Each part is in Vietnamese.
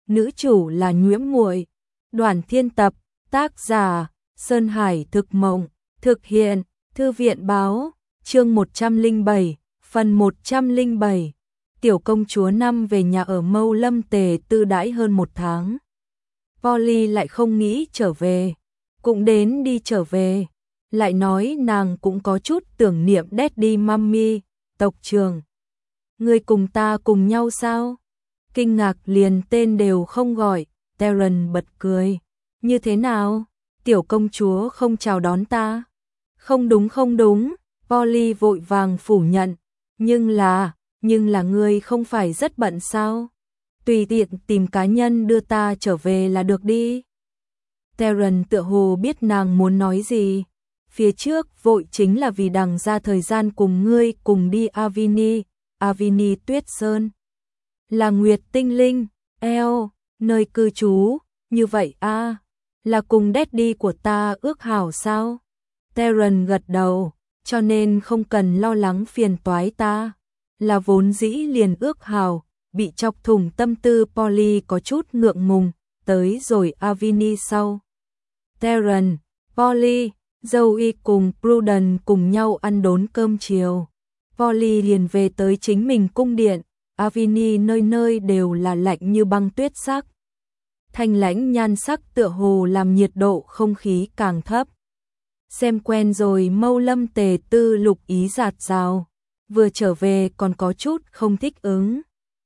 nữ chủ là Nhiễm Muội. Đoàn Thiên Tập, tác giả Sơn Hải Thực Mộng, thực hiện Thư viện Báo, chương 107, phần 107. Tiểu công chúa năm về nhà ở Mâu Lâm Tề Tư đãi hơn 1 tháng. Polly lại không nghĩ trở về, cũng đến đi trở về, lại nói nàng cũng có chút tưởng niệm Daddy Mummy, tộc trưởng. Người cùng ta cùng nhau sao? Kinh ngạc liền tên đều không gọi, Terence bật cười. Như thế nào? Tiểu công chúa không chào đón ta? Không đúng, Polly vội vàng phủ nhận. Nhưng là ngươi không phải rất bận sao? Tùy tiện tìm cá nhân đưa ta trở về là được đi. Terence tựa hồ biết nàng muốn nói gì. Phía trước vội chính là vì đằng ra thời gian cùng ngươi cùng đi Avini Tuyết Sơn. Là Nguyệt Tinh Linh, nơi cư trú, như vậy a, là cùng daddy của ta ước hảo sao? Terence gật đầu, cho nên không cần lo lắng phiền toái ta, là vốn dĩ liền ước hảo, bị chọc thủng tâm tư Polly có chút ngượng ngùng, tới rồi Avini sau. Terence, Polly, Zoe cùng Prudence cùng nhau ăn đốn cơm chiều. Polly liền về tới chính mình cung điện, Avini nơi nơi đều là lạnh như băng tuyết sắc. Thanh lãnh nhan sắc tựa hồ làm nhiệt độ không khí càng thấp. Xem quen rồi Mâu Lâm Tề Tư lục ý giạt rào, vừa trở về còn có chút không thích ứng.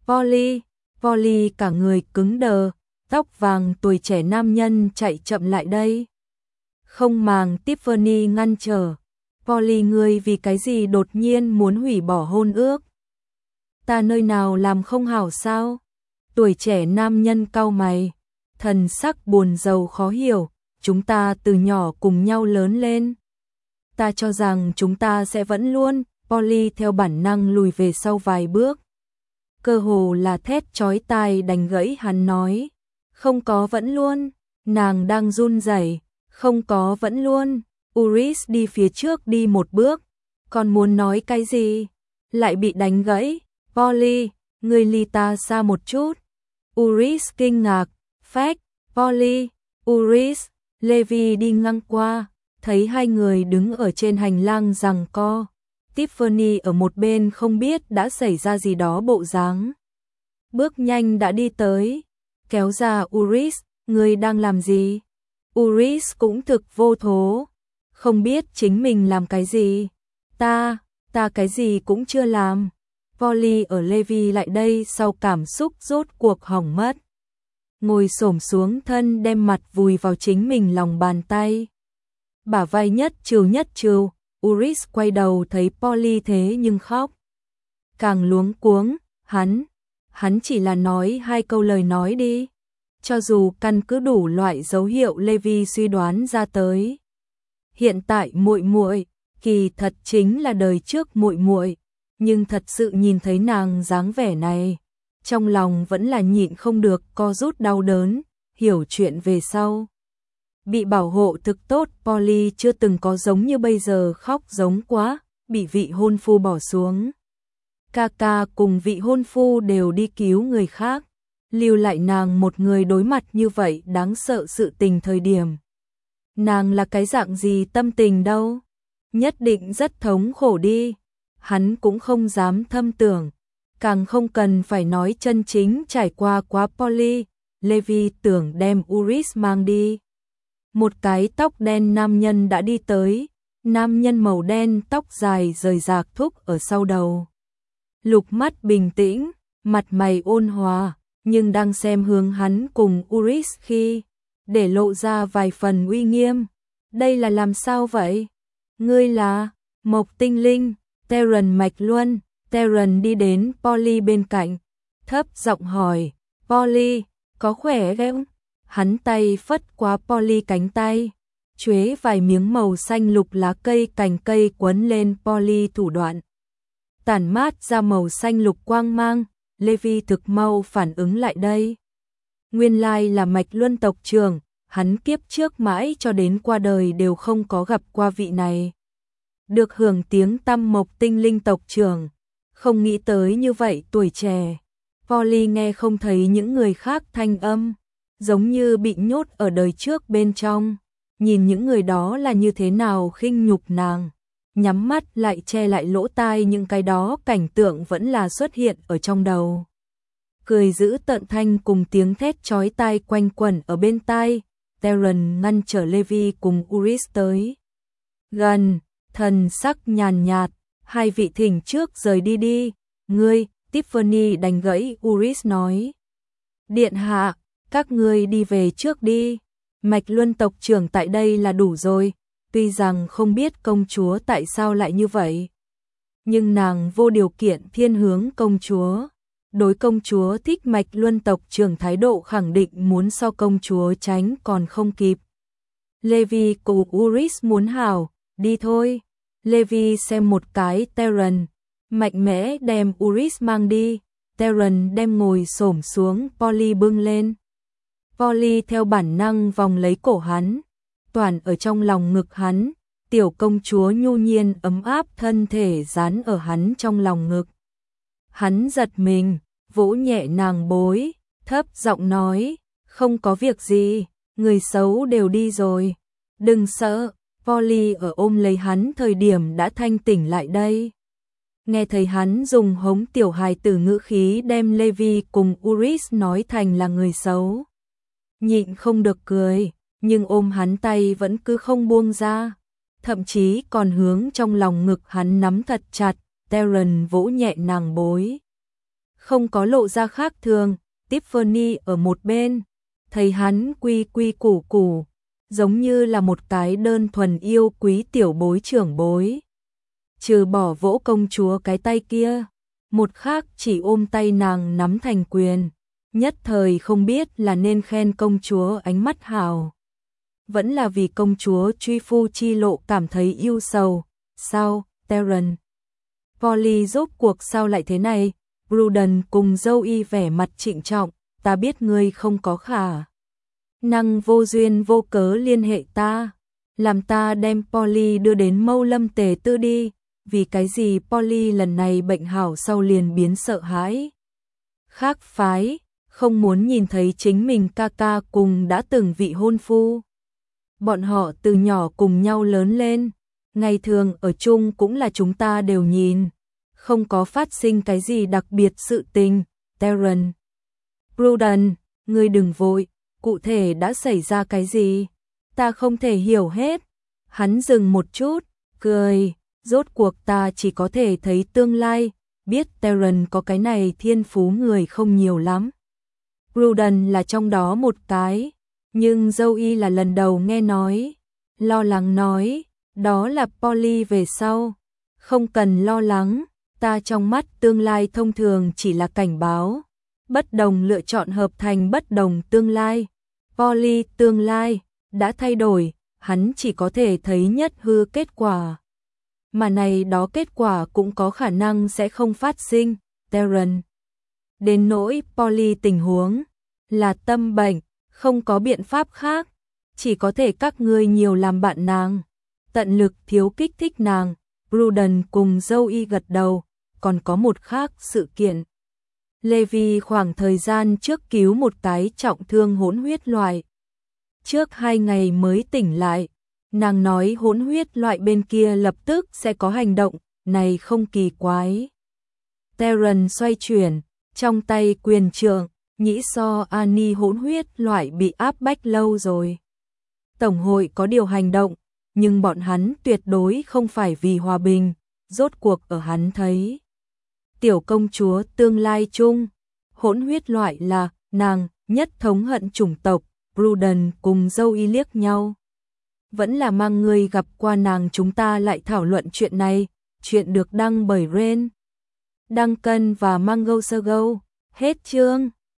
Polly cả người cứng đờ, tóc vàng tuổi trẻ nam nhân chạy chậm lại đây. Không màng Tiffany ngăn trở. Polly ngươi vì cái gì đột nhiên muốn hủy bỏ hôn ước? Ta nơi nào làm không hảo sao? Tuổi trẻ nam nhân cau mày, thần sắc buồn rầu khó hiểu, chúng ta từ nhỏ cùng nhau lớn lên. Ta cho rằng chúng ta sẽ vẫn luôn, Polly theo bản năng lùi về sau vài bước. Cơ hồ là thét chói tai đành gãy hắn nói. Không có vẫn luôn, nàng đang run rẩy. Không có vẫn luôn, Uris đi phía trước đi một bước, còn muốn nói cái gì, lại bị đánh gãy. Polly, ngươi ly ta xa một chút. Uris kinh ngạc, phách, Polly, Uris, Levi đi ngang qua, thấy hai người đứng ở trên hành lang giằng co. Tiffany ở một bên không biết đã xảy ra gì đó bộ dáng. Bước nhanh đã đi tới, kéo ra Uris, ngươi đang làm gì? Uris cũng thực vô thố, không biết chính mình làm cái gì. Ta cái gì cũng chưa làm. Polly ở Levi lại đây sau cảm xúc rốt cuộc hỏng mất. Ngồi xổm xuống thân đem mặt vùi vào chính mình lòng bàn tay. Bả vai nhất trừ, Uris quay đầu thấy Polly thế nhưng khóc. Càng luống cuống, hắn chỉ là nói 2 câu lời nói đi. Cho dù căn cứ đủ loại dấu hiệu Levi suy đoán ra tới. Hiện tại muội kỳ thật chính là đời trước muội, nhưng thật sự nhìn thấy nàng dáng vẻ này, trong lòng vẫn là nhịn không được co rút đau đớn, hiểu chuyện về sau. Bị bảo hộ thực tốt, Polly chưa từng có giống như bây giờ khóc giống quá, bị vị hôn phu bỏ xuống. Ca cùng vị hôn phu đều đi cứu người khác. Lưu lại nàng một người đối mặt như vậy đáng sợ sự tình thời điểm. Nàng là cái dạng gì tâm tình đâu? Nhất định rất thống khổ đi. Hắn cũng không dám thâm tưởng, càng không cần phải nói chân chính trải qua quá Polly. Levi tưởng đem Uris mang đi. Một cái tóc đen nam nhân đã đi tới, nam nhân màu đen tóc dài rời rạc thúc ở sau đầu. Lục mắt bình tĩnh, mặt mày ôn hòa, nhưng đang xem hướng hắn cùng Uris khi để lộ ra vài phần uy nghiêm. Đây là làm sao vậy? Ngươi là Mộc Tinh Linh, Terence Mạch Luân. Terence đi đến Polly bên cạnh, thấp giọng hỏi, Polly, có khỏe không? Hắn tay phất qua Polly cánh tay, chuế vài miếng màu xanh lục lá cây cành cây quấn lên Polly thủ đoạn. Tản mát ra màu xanh lục quang mang. Levi thực mau phản ứng lại đây. Nguyên lai là Mạch Luân tộc trưởng, hắn kiếp trước mãi cho đến qua đời đều không có gặp qua vị này. Được hưởng tiếng tăm Mộc Tinh Linh tộc trưởng, không nghĩ tới như vậy tuổi trẻ. Polly nghe không thấy những người khác thanh âm, giống như bị nhốt ở đời trước bên trong, nhìn những người đó là như thế nào khinh nhục nàng, nhắm mắt lại che lại lỗ tai, những cái đó cảnh tượng vẫn là xuất hiện ở trong đầu. Cười dữ tợn thanh cùng tiếng thét chói tai quanh quẩn ở bên tai, Terran ngăn trở Levi cùng Uris tới gần, thần sắc nhàn nhạt, hai vị thỉnh trước rời đi đi, ngươi, Tiffany đánh gãy Uris nói. Điện hạ, các ngươi đi về trước đi, Mạch Luân tộc trưởng tại đây là đủ rồi, tuy rằng không biết công chúa tại sao lại như vậy, nhưng nàng vô điều kiện thiên hướng công chúa. Đối công chúa thích Mạch Luân tộc trưởng thái độ khẳng định muốn so công chúa tránh còn không kịp. Levi cùng Uris muốn hảo, đi thôi. Levi xem một cái Terran, mạnh mẽ đem Uris mang đi, Terran đem ngồi xổm xuống Polly bưng lên. Polly theo bản năng vòng lấy cổ hắn, toàn ở trong lòng ngực hắn, tiểu công chúa nhu nhiên ấm áp thân thể dán ở hắn trong lòng ngực. Hắn giật mình, vỗ nhẹ nàng bối, thấp giọng nói, không có việc gì, người xấu đều đi rồi, đừng sợ. Polly ở ôm lấy hắn thời điểm đã thanh tỉnh lại đây. Nghe thấy hắn dùng hống tiểu hài tử ngữ khí đem Levi cùng Uris nói thành là người xấu. Nhịn không được cười, nhưng ôm hắn tay vẫn cứ không buông ra, thậm chí còn hướng trong lòng ngực hắn nắm thật chặt. Terran vỗ nhẹ nàng bối, không có lộ ra khác thường. Tiffany ở một bên, thấy hắn quy quy củ củ, giống như là một cái đơn thuần yêu quý tiểu bối trưởng bối. Trừ bỏ vỗ công chúa cái tay kia, một khác chỉ ôm tay nàng nắm thành quyền, nhất thời không biết là nên khen công chúa ánh mắt hào, vẫn là vì công chúa truy phu chi lộ cảm thấy yêu sầu. Sao, Terran? Polly rốt cuộc sao lại thế này? Bruden cùng Zoe vẻ mặt trịnh trọng, ta biết ngươi không có khả năng vô duyên vô cớ liên hệ ta, làm ta đem Polly đưa đến Mâu Lâm Tề Tư đi, vì cái gì Polly lần này bệnh hảo sau liền biến sợ hãi. Khác phái, không muốn nhìn thấy chính mình ca ca cùng đã từng vị hôn phu. Bọn họ từ nhỏ cùng nhau lớn lên, ngày thường ở chung cũng là chúng ta đều nhìn, không có phát sinh cái gì đặc biệt sự tình. Terran, Bruden, ngươi đừng vội, cụ thể đã xảy ra cái gì? Ta không thể hiểu hết. Hắn dừng một chút, cười, rốt cuộc ta chỉ có thể thấy tương lai, biết Terran có cái này thiên phú người không nhiều lắm. Bruden là trong đó một cái, nhưng Zoe là lần đầu nghe nói, lo lắng nói, đó là Polly về sau. Không cần lo lắng, ta trong mắt tương lai thông thường chỉ là cảnh báo, bất đồng lựa chọn hợp thành bất đồng tương lai. Polly tương lai đã thay đổi, hắn chỉ có thể thấy nhất hư kết quả, mà này đó kết quả cũng có khả năng sẽ không phát sinh. Terran, đến nỗi Polly tình huống là tâm bệnh, không có biện pháp khác, chỉ có thể các ngươi nhiều làm bạn nàng, tận lực thiếu kích thích nàng. Bruden cùng Zoe gật đầu, còn có một khác sự kiện. Levi khoảng thời gian trước cứu một cái trọng thương hỗn huyết loại. Trước 2 ngày mới tỉnh lại, nàng nói hỗn huyết loại bên kia lập tức sẽ có hành động, này không kỳ quái. Terran xoay chuyển, trong tay quyền trượng, nhĩ so Annie hỗn huyết loại bị áp bách lâu rồi. Tổng hội có điều hành động, nhưng bọn hắn tuyệt đối không phải vì hòa bình, rốt cuộc ở hắn thấy. Tiểu công chúa tương lai chung, hỗn huyết loại là nàng nhất thống hận chủng tộc. Bruden cùng Zoe liếc nhau. Vẫn là mang người gặp qua nàng, chúng ta lại thảo luận chuyện này. Chuyện được đăng bởi Ren, Duncan và Mango Sergo. Hết chương.